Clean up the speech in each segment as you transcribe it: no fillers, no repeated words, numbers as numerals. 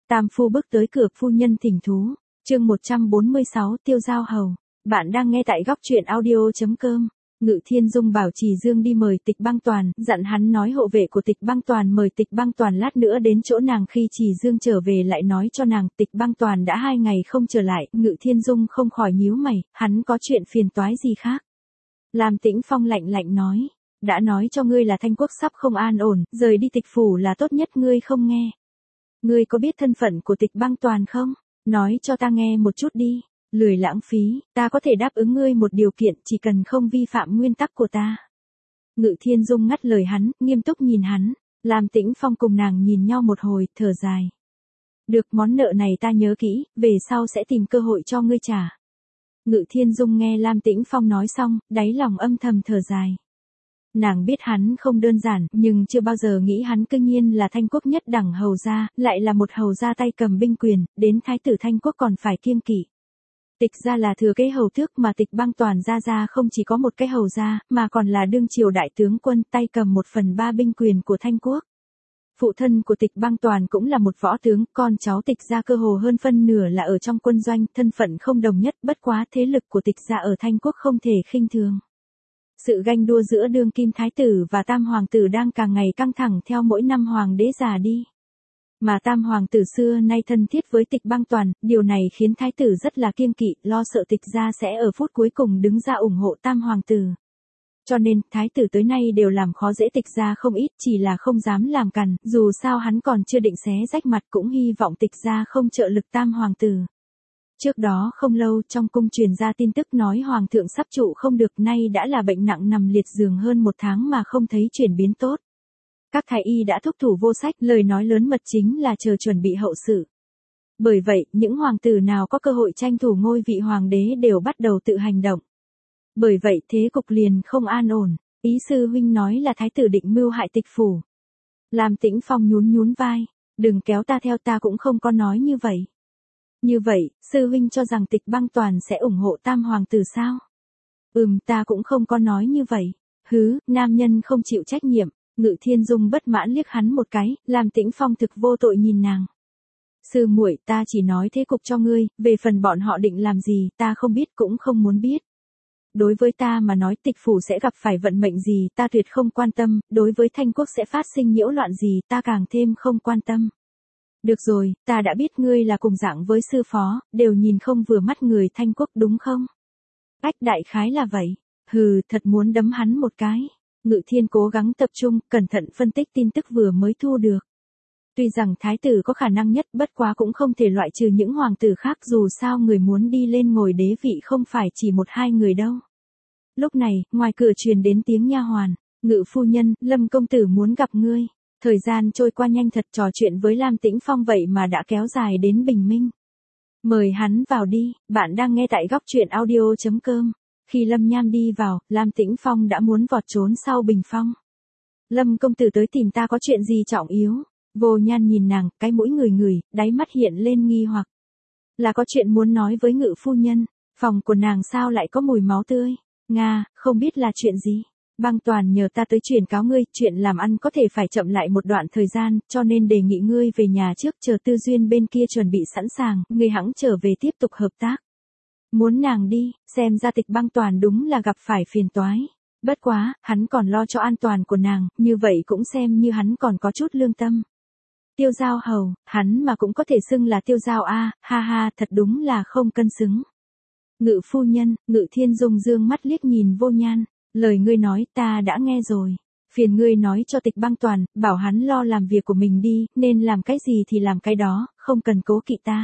Tam phu bước tới cửa, phu nhân thỉnh thú. Chương 146, Tiêu Giao Hầu. Bạn đang nghe tại góc truyện audio.com. Ngự Thiên Dung bảo Trì Dương đi mời Tịch Băng Toàn, dặn hắn nói hộ vệ của Tịch Băng Toàn mời Tịch Băng Toàn lát nữa đến chỗ nàng, khi Trì Dương trở về lại nói cho nàng Tịch Băng Toàn đã 2 ngày không trở lại. Ngự Thiên Dung không khỏi nhíu mày, hắn có chuyện phiền toái gì khác? Lam Tĩnh Phong lạnh lạnh nói, đã nói cho ngươi là Thanh Quốc sắp không an ổn, rời đi Tịch phủ là tốt nhất, ngươi không nghe. Ngươi có biết thân phận của Tịch Băng Toàn không? Nói cho ta nghe một chút đi. Lười lãng phí, ta có thể đáp ứng ngươi một điều kiện, chỉ cần không vi phạm nguyên tắc của ta. Ngự Thiên Dung ngắt lời hắn, nghiêm túc nhìn hắn. Lam Tĩnh Phong cùng nàng nhìn nhau một hồi, thở dài. Được, món nợ này ta nhớ kỹ, về sau sẽ tìm cơ hội cho ngươi trả. Ngự Thiên Dung nghe Lam Tĩnh Phong nói xong, đáy lòng âm thầm thở dài. Nàng biết hắn không đơn giản, nhưng chưa bao giờ nghĩ hắn cương nhiên là Thanh Quốc nhất đẳng hầu gia, lại là một hầu gia tay cầm binh quyền, đến thái tử Thanh Quốc còn phải kiêng kỵ. Tịch gia là thừa kế hầu tước, mà Tịch Băng Toàn gia không chỉ có một cái hầu gia, mà còn là đương triều đại tướng quân, tay cầm 1/3 binh quyền của Thanh Quốc. Phụ thân của Tịch Băng Toàn cũng là một võ tướng, con cháu Tịch gia cơ hồ hơn phân nửa là ở trong quân doanh, thân phận không đồng nhất, bất quá thế lực của Tịch gia ở Thanh Quốc không thể khinh thường. Sự ganh đua giữa đương kim thái tử và tam hoàng tử đang càng ngày căng thẳng theo mỗi năm hoàng đế già đi. Mà tam hoàng tử xưa nay thân thiết với Tịch Băng Toàn, điều này khiến thái tử rất là kiêng kỵ, lo sợ Tịch gia sẽ ở phút cuối cùng đứng ra ủng hộ tam hoàng tử. Cho nên, thái tử tới nay đều làm khó dễ Tịch gia không ít, chỉ là không dám làm cằn, dù sao hắn còn chưa định xé rách mặt, cũng hy vọng Tịch gia không trợ lực tam hoàng tử. Trước đó không lâu, trong cung truyền ra tin tức nói hoàng thượng sắp trụ không được, nay đã là bệnh nặng nằm liệt giường hơn 1 tháng mà không thấy chuyển biến tốt. Các thái y đã thúc thủ vô sách, lời nói lớn mật chính là chờ chuẩn bị hậu sự. Bởi vậy, những hoàng tử nào có cơ hội tranh thủ ngôi vị hoàng đế đều bắt đầu tự hành động. Bởi vậy thế cục liền không an ổn. Ý sư huynh nói là thái tử định mưu hại Tịch phủ. Lam Tĩnh Phong nhún vai, đừng kéo ta theo, ta cũng không có nói như vậy. Như vậy, sư huynh cho rằng Tịch Băng Toàn sẽ ủng hộ tam hoàng tử sao? Ta cũng không có nói như vậy. Hứ, nam nhân không chịu trách nhiệm. Ngự Thiên Dung bất mãn liếc hắn một cái, Lam Tĩnh Phong thực vô tội nhìn nàng. Sư muội, ta chỉ nói thế cục cho ngươi, về phần bọn họ định làm gì, ta không biết cũng không muốn biết. Đối với ta mà nói Tịch phủ sẽ gặp phải vận mệnh gì, ta tuyệt không quan tâm, đối với Thanh Quốc sẽ phát sinh nhiễu loạn gì, ta càng thêm không quan tâm. Được rồi, ta đã biết ngươi là cùng dạng với sư phó, đều nhìn không vừa mắt người Thanh Quốc đúng không? Ách, đại khái là vậy. Hừ, thật muốn đấm hắn một cái. Ngự Thiên cố gắng tập trung, cẩn thận phân tích tin tức vừa mới thu được. Tuy rằng thái tử có khả năng nhất, bất quá cũng không thể loại trừ những hoàng tử khác, dù sao người muốn đi lên ngồi đế vị không phải chỉ 1-2 người đâu. Lúc này, ngoài cửa truyền đến tiếng nha hoàn, Ngự phu nhân, Lâm công tử muốn gặp ngươi. Thời gian trôi qua nhanh thật, trò chuyện với Lam Tĩnh Phong vậy mà đã kéo dài đến bình minh. Mời hắn vào đi, bạn đang nghe tại góc truyện audio.com. Khi Lâm Nham đi vào, Lam Tĩnh Phong đã muốn vọt trốn sau bình phong. Lâm công tử tới tìm ta có chuyện gì trọng yếu? Vô Nhan nhìn nàng, cái mũi ngửi, đáy mắt hiện lên nghi hoặc. Là có chuyện muốn nói với Ngự phu nhân, phòng của nàng sao lại có mùi máu tươi? Nga, không biết là chuyện gì? Băng Toàn nhờ ta tới truyền cáo ngươi, chuyện làm ăn có thể phải chậm lại một đoạn thời gian, cho nên đề nghị ngươi về nhà trước, chờ tư duyên bên kia chuẩn bị sẵn sàng, ngươi hẵng trở về tiếp tục hợp tác. Muốn nàng đi, xem ra Tịch Băng Toàn đúng là gặp phải phiền toái. Bất quá, hắn còn lo cho an toàn của nàng, như vậy cũng xem như hắn còn có chút lương tâm. Tiêu Giao hầu, hắn mà cũng có thể xưng là Tiêu Giao a, ha ha, thật đúng là không cân xứng. Ngự phu nhân, Ngự Thiên Dung dương mắt liếc nhìn Vô Nhan, lời ngươi nói ta đã nghe rồi. Phiền ngươi nói cho Tịch Băng Toàn, bảo hắn lo làm việc của mình đi, nên làm cái gì thì làm cái đó, không cần cố kỵ ta.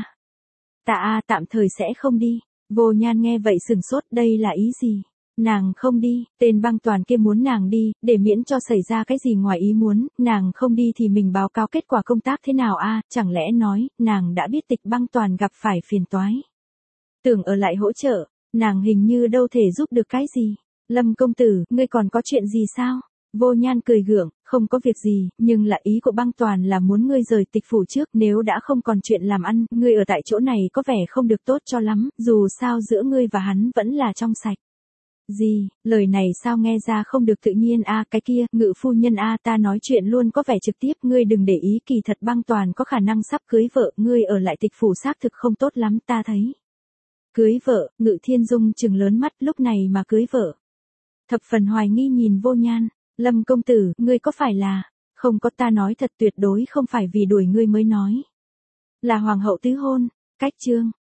Ta tạm thời sẽ không đi. Vô Nhan nghe vậy sừng sốt, đây là ý gì? Nàng không đi, tên Băng Toàn kia muốn nàng đi, để miễn cho xảy ra cái gì ngoài ý muốn, nàng không đi thì mình báo cáo kết quả công tác thế nào chẳng lẽ nói, nàng đã biết Tịch Băng Toàn gặp phải phiền toái. Tưởng ở lại hỗ trợ, nàng hình như đâu thể giúp được cái gì. Lâm công tử, ngươi còn có chuyện gì sao? Vô Nhan cười gượng, không có việc gì, nhưng là ý của Băng Toàn là muốn ngươi rời Tịch phủ trước, nếu đã không còn chuyện làm ăn, ngươi ở tại chỗ này có vẻ không được tốt cho lắm, dù sao giữa ngươi và hắn vẫn là trong sạch. Gì, lời này sao nghe ra không được tự nhiên a, cái kia, Ngự phu nhân a, ta nói chuyện luôn có vẻ trực tiếp, ngươi đừng để ý, kỳ thật Băng Toàn có khả năng sắp cưới vợ, ngươi ở lại Tịch phủ xác thực không tốt lắm, ta thấy. Cưới vợ, Ngự Thiên Dung trừng lớn mắt, lúc này mà cưới vợ. Thập phần hoài nghi nhìn Vô Nhan, Lâm công tử, ngươi có phải là, không có, ta nói thật tuyệt đối không phải vì đuổi ngươi mới nói. Là hoàng hậu tứ hôn, cách chương.